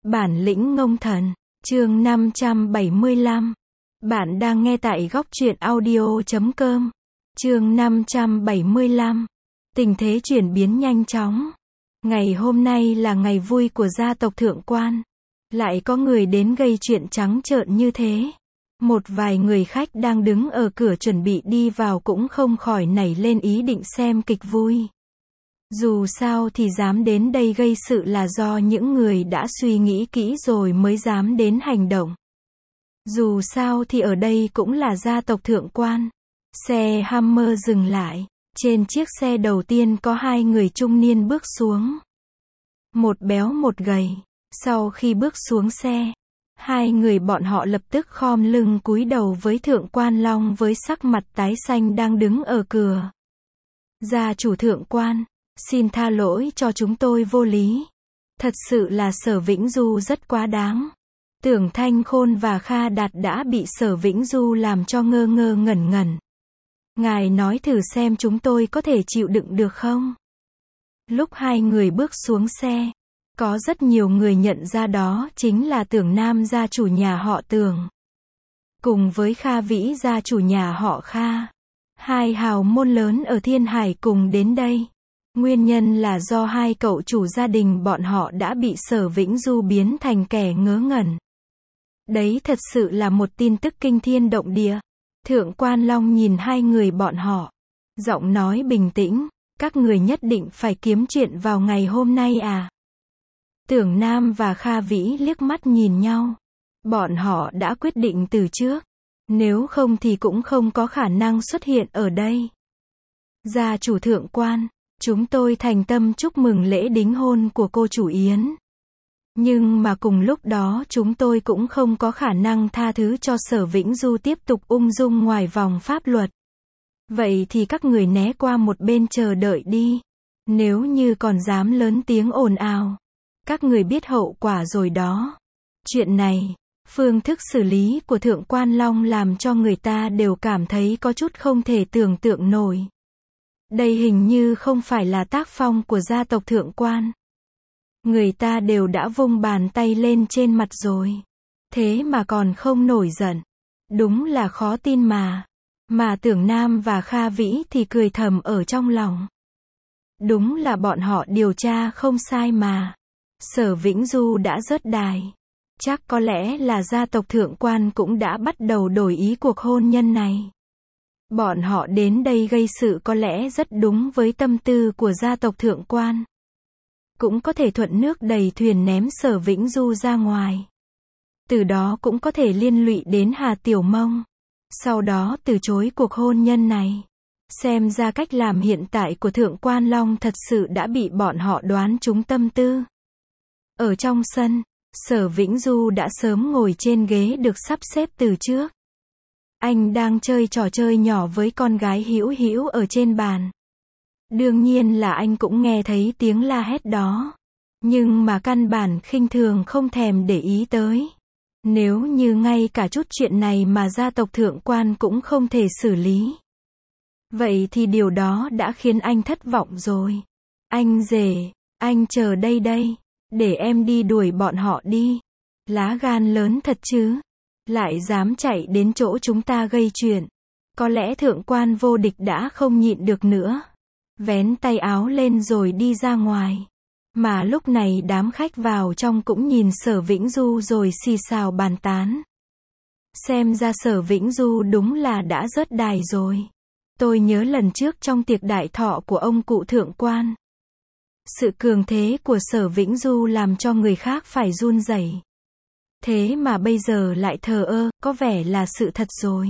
Bản lĩnh ngông thần, chương 575. Bạn đang nghe tại góc truyện audio.com. Chương 575. Tình thế chuyển biến nhanh chóng. Ngày hôm nay là ngày vui của gia tộc Thượng Quan. Lại có người đến gây chuyện trắng trợn như thế. Một vài người khách đang đứng ở cửa chuẩn bị đi vào cũng không khỏi nảy lên ý định xem kịch vui. Dù sao thì dám đến đây gây sự là do những người đã suy nghĩ kỹ rồi mới dám đến hành động. Dù sao thì ở đây cũng là gia tộc Thượng Quan. Xe Hummer dừng lại. Trên chiếc xe đầu tiên có hai người trung niên bước xuống. Một béo một gầy. Sau khi bước xuống xe, hai người bọn họ lập tức khom lưng cúi đầu với Thượng Quan Long với sắc mặt tái xanh đang đứng ở cửa. Gia chủ Thượng Quan, xin tha lỗi cho chúng tôi vô lý. Thật sự là Sở Vĩnh Du rất quá đáng. Tưởng Thanh Khôn và Kha Đạt đã bị Sở Vĩnh Du làm cho ngơ ngơ ngẩn ngẩn. Ngài nói thử xem chúng tôi có thể chịu đựng được không? Lúc hai người bước xuống xe, có rất nhiều người nhận ra đó chính là Tưởng Nam gia chủ nhà họ Tưởng. Cùng với Kha Vĩ gia chủ nhà họ Kha. Hai hào môn lớn ở Thiên Hải cùng đến đây. Nguyên nhân là do hai cậu chủ gia đình bọn họ đã bị Sở Vĩnh Du biến thành kẻ ngớ ngẩn. Đấy thật sự là một tin tức kinh thiên động địa. Thượng Quan Long nhìn hai người bọn họ. Giọng nói bình tĩnh, các người nhất định phải kiếm chuyện vào ngày hôm nay à? Tưởng Nam và Kha Vĩ liếc mắt nhìn nhau. Bọn họ đã quyết định từ trước. Nếu không thì cũng không có khả năng xuất hiện ở đây. Gia chủ Thượng Quan, chúng tôi thành tâm chúc mừng lễ đính hôn của cô chủ Yến. Nhưng mà cùng lúc đó chúng tôi cũng không có khả năng tha thứ cho Sở Vĩnh Du tiếp tục ung dung ngoài vòng pháp luật. Vậy thì các người né qua một bên chờ đợi đi. Nếu như còn dám lớn tiếng ồn ào, các người biết hậu quả rồi đó. Chuyện này, phương thức xử lý của Thượng Quan Long làm cho người ta đều cảm thấy có chút không thể tưởng tượng nổi. Đây hình như không phải là tác phong của gia tộc Thượng Quan. Người ta đều đã vung bàn tay lên trên mặt rồi. Thế mà còn không nổi giận. Đúng là khó tin mà. Mà Tưởng Nam và Kha Vĩ thì cười thầm ở trong lòng. Đúng là bọn họ điều tra không sai mà. Sở Vĩnh Du đã rớt đài. Chắc có lẽ là gia tộc Thượng Quan cũng đã bắt đầu đổi ý cuộc hôn nhân này. Bọn họ đến đây gây sự có lẽ rất đúng với tâm tư của gia tộc Thượng Quan. Cũng có thể thuận nước đẩy thuyền ném Sở Vĩnh Du ra ngoài. Từ đó cũng có thể liên lụy đến Hà Tiểu Mông. Sau đó từ chối cuộc hôn nhân này. Xem ra cách làm hiện tại của Thượng Quan Long thật sự đã bị bọn họ đoán trúng tâm tư. Ở trong sân, Sở Vĩnh Du đã sớm ngồi trên ghế được sắp xếp từ trước. Anh đang chơi trò chơi nhỏ với con gái Hữu Hữu ở trên bàn. Đương nhiên là anh cũng nghe thấy tiếng la hét đó. Nhưng mà căn bản khinh thường không thèm để ý tới. Nếu như ngay cả chút chuyện này mà gia tộc Thượng Quan cũng không thể xử lý. Vậy thì điều đó đã khiến anh thất vọng rồi. Anh rể, anh chờ đây đây. Để em đi đuổi bọn họ đi. Lá gan lớn thật chứ. Lại dám chạy đến chỗ chúng ta gây chuyện. Có lẽ Thượng Quan vô địch đã không nhịn được nữa. Vén tay áo lên rồi đi ra ngoài. Mà lúc này đám khách vào trong cũng nhìn Sở Vĩnh Du rồi xì xào bàn tán. Xem ra Sở Vĩnh Du đúng là đã rớt đài rồi. Tôi nhớ lần trước trong tiệc đại thọ của ông cụ Thượng Quan. Sự cường thế của Sở Vĩnh Du làm cho người khác phải run rẩy. Thế mà bây giờ lại thờ ơ, có vẻ là sự thật rồi.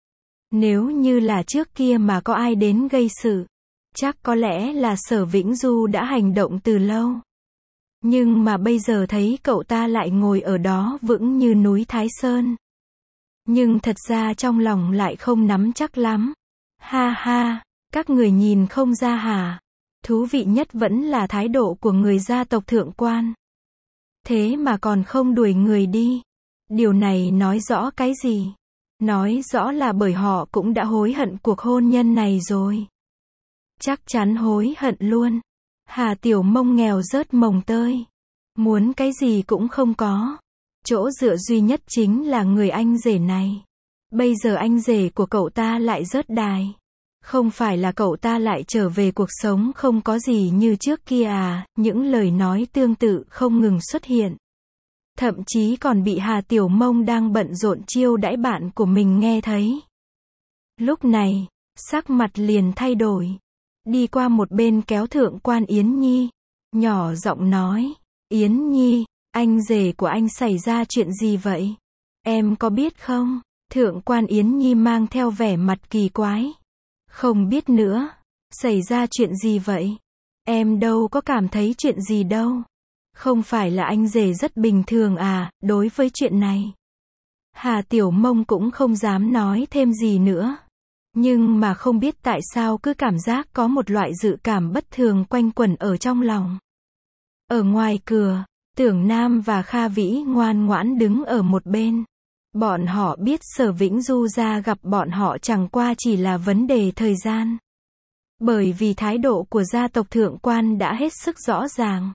Nếu như là trước kia mà có ai đến gây sự, chắc có lẽ là Sở Vĩnh Du đã hành động từ lâu. Nhưng mà bây giờ thấy cậu ta lại ngồi ở đó vững như núi Thái Sơn. Nhưng thật ra trong lòng lại không nắm chắc lắm. Ha ha, các người nhìn không ra hả? Thú vị nhất vẫn là thái độ của người gia tộc Thượng Quan. Thế mà còn không đuổi người đi. Điều này nói rõ cái gì? Nói rõ là bởi họ cũng đã hối hận cuộc hôn nhân này rồi. Chắc chắn hối hận luôn. Hà Tiểu Mông nghèo rớt mồng tơi. Muốn cái gì cũng không có. Chỗ dựa duy nhất chính là người anh rể này. Bây giờ anh rể của cậu ta lại rớt đài. Không phải là cậu ta lại trở về cuộc sống không có gì như trước kia à, những lời nói tương tự không ngừng xuất hiện. Thậm chí còn bị Hà Tiểu Mông đang bận rộn chiêu đãi bạn của mình nghe thấy. Lúc này, sắc mặt liền thay đổi. Đi qua một bên kéo Thượng quan Yến Nhi. Nhỏ giọng nói, Yến Nhi, anh rể của anh xảy ra chuyện gì vậy? Em có biết không? Thượng quan Yến Nhi mang theo vẻ mặt kỳ quái. Không biết nữa. Xảy ra chuyện gì vậy? Em đâu có cảm thấy chuyện gì đâu. Không phải là anh rể rất bình thường à, đối với chuyện này. Hà Tiểu Mông cũng không dám nói thêm gì nữa. Nhưng mà không biết tại sao cứ cảm giác có một loại dự cảm bất thường quanh quẩn ở trong lòng. Ở ngoài cửa, Tưởng Nam và Kha Vĩ ngoan ngoãn đứng ở một bên. Bọn họ biết Sở Vĩnh Du ra gặp bọn họ chẳng qua chỉ là vấn đề thời gian. Bởi vì thái độ của gia tộc Thượng quan đã hết sức rõ ràng.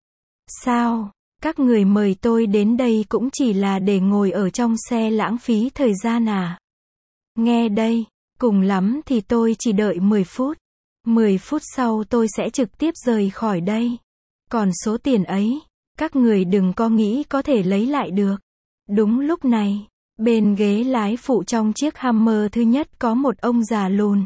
Sao, các người mời tôi đến đây cũng chỉ là để ngồi ở trong xe lãng phí thời gian à? Nghe đây, cùng lắm thì tôi chỉ đợi 10 phút. 10 phút sau tôi sẽ trực tiếp rời khỏi đây. Còn số tiền ấy, các người đừng có nghĩ có thể lấy lại được. Đúng lúc này, bên ghế lái phụ trong chiếc Hummer thứ nhất có một ông già lùn.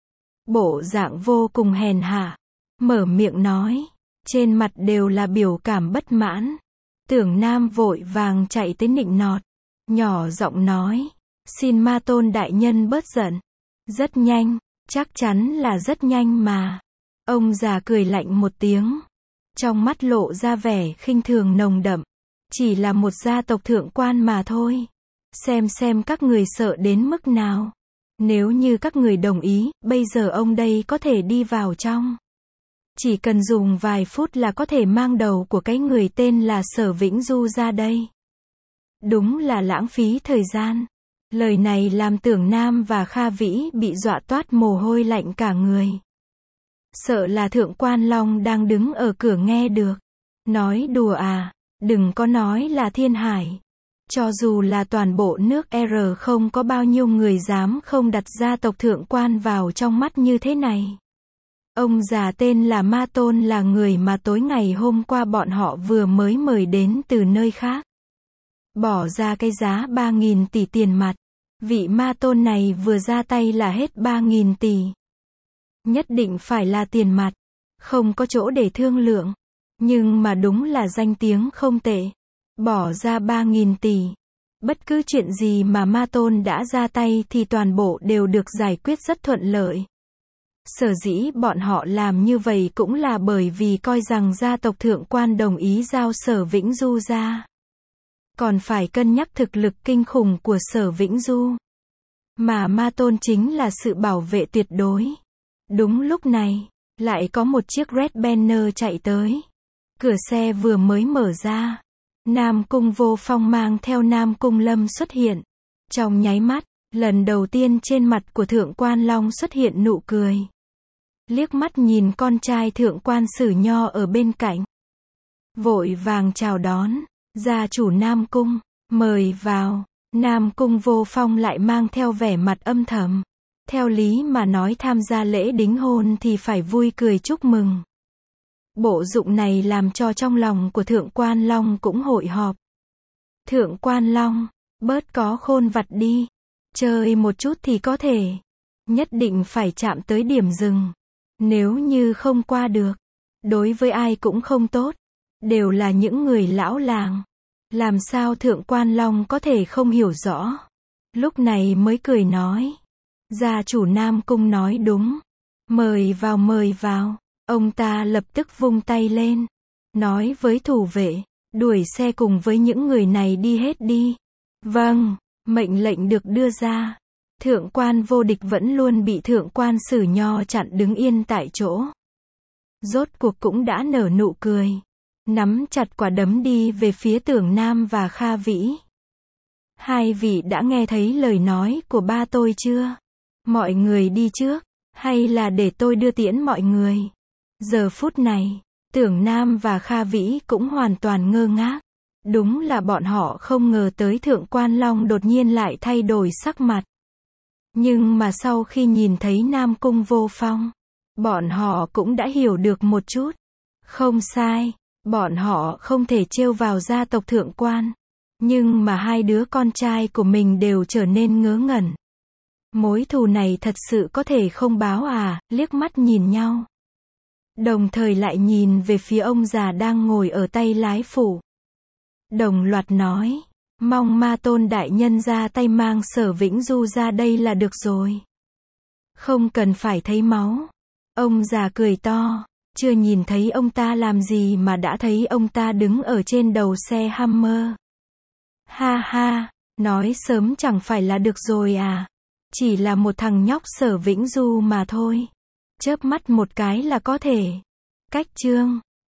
Bộ dạng vô cùng hèn hạ. Mở miệng nói. Trên mặt đều là biểu cảm bất mãn. Tưởng Nam vội vàng chạy tới nịnh nọt. Nhỏ giọng nói. Xin Ma Tôn đại nhân bớt giận. Rất nhanh. Chắc chắn là rất nhanh mà. Ông già cười lạnh một tiếng. Trong mắt lộ ra vẻ khinh thường nồng đậm. Chỉ là một gia tộc thượng quan mà thôi. Xem các người sợ đến mức nào. Nếu như các người đồng ý, bây giờ ông đây có thể đi vào trong. Chỉ cần dùng vài phút là có thể mang đầu của cái người tên là Sở Vĩnh Du ra đây. Đúng là lãng phí thời gian. Lời này làm Tưởng Nam và Kha Vĩ bị dọa toát mồ hôi lạnh cả người. Sợ là Thượng quan Long đang đứng ở cửa nghe được. Nói đùa à, đừng có nói là Thiên Hải. Cho dù là toàn bộ nước R không có bao nhiêu người dám không đặt gia tộc Thượng quan vào trong mắt như thế này. Ông già tên là Ma Tôn là người mà tối ngày hôm qua bọn họ vừa mới mời đến từ nơi khác. Bỏ ra cái giá 3.000 tỷ tiền mặt. Vị Ma Tôn này vừa ra tay là hết 3.000 tỷ. Nhất định phải là tiền mặt. Không có chỗ để thương lượng. Nhưng mà đúng là danh tiếng không tệ. Bỏ ra 3.000 tỷ. Bất cứ chuyện gì mà Ma Tôn đã ra tay thì toàn bộ đều được giải quyết rất thuận lợi. Sở dĩ bọn họ làm như vậy cũng là bởi vì coi rằng gia tộc Thượng quan đồng ý giao Sở Vĩnh Du ra. Còn phải cân nhắc thực lực kinh khủng của Sở Vĩnh Du. Mà Ma Tôn chính là sự bảo vệ tuyệt đối. Đúng lúc này, lại có một chiếc Red Banner chạy tới. Cửa xe vừa mới mở ra. Nam Cung Vô Phong mang theo Nam Cung Lâm xuất hiện. Trong nháy mắt, lần đầu tiên trên mặt của Thượng quan Long xuất hiện nụ cười. Liếc mắt nhìn con trai Thượng quan Sử Nho ở bên cạnh. Vội vàng chào đón. Gia chủ Nam Cung, mời vào. Nam Cung Vô Phong lại mang theo vẻ mặt âm thầm. Theo lý mà nói tham gia lễ đính hôn thì phải vui cười chúc mừng. Bộ dụng này làm cho trong lòng của Thượng quan Long cũng hội họp. Thượng quan Long, bớt có khôn vặt đi. Chơi một chút thì có thể. Nhất định phải chạm tới điểm dừng. Nếu như không qua được, đối với ai cũng không tốt. Đều là những người lão làng. Làm sao Thượng quan Long có thể không hiểu rõ. Lúc này mới cười nói. Gia chủ Nam Cung nói đúng. Mời vào mời vào. Ông ta lập tức vung tay lên. Nói với thủ vệ. Đuổi xe cùng với những người này đi hết đi. Vâng, mệnh lệnh được đưa ra. Thượng quan Vô Địch vẫn luôn bị Thượng quan Sử Nho chặn đứng yên tại chỗ. Rốt cuộc cũng đã nở nụ cười. Nắm chặt quả đấm đi về phía Tưởng Nam và Kha Vĩ. Hai vị đã nghe thấy lời nói của ba tôi chưa? Mọi người đi trước, hay là để tôi đưa tiễn mọi người? Giờ phút này, Tưởng Nam và Kha Vĩ cũng hoàn toàn ngơ ngác. Đúng là bọn họ không ngờ tới Thượng Quan Long đột nhiên lại thay đổi sắc mặt. Nhưng mà sau khi nhìn thấy Nam Cung Vô Phong, bọn họ cũng đã hiểu được một chút. Không sai, bọn họ không thể trêu vào gia tộc Thượng Quan. Nhưng mà hai đứa con trai của mình đều trở nên ngớ ngẩn. Mối thù này thật sự có thể không báo à, liếc mắt nhìn nhau. Đồng thời lại nhìn về phía ông già đang ngồi ở tay lái phủ. Đồng loạt nói, mong Ma Tôn đại nhân ra tay mang Sở Vĩnh Du ra đây là được rồi. Không cần phải thấy máu. Ông già cười to, chưa nhìn thấy ông ta làm gì mà đã thấy ông ta đứng ở trên đầu xe Hummer. Ha ha, nói sớm chẳng phải là được rồi à. Chỉ là một thằng nhóc Sở Vĩnh Du mà thôi. Chớp mắt một cái là có thể. Cách chương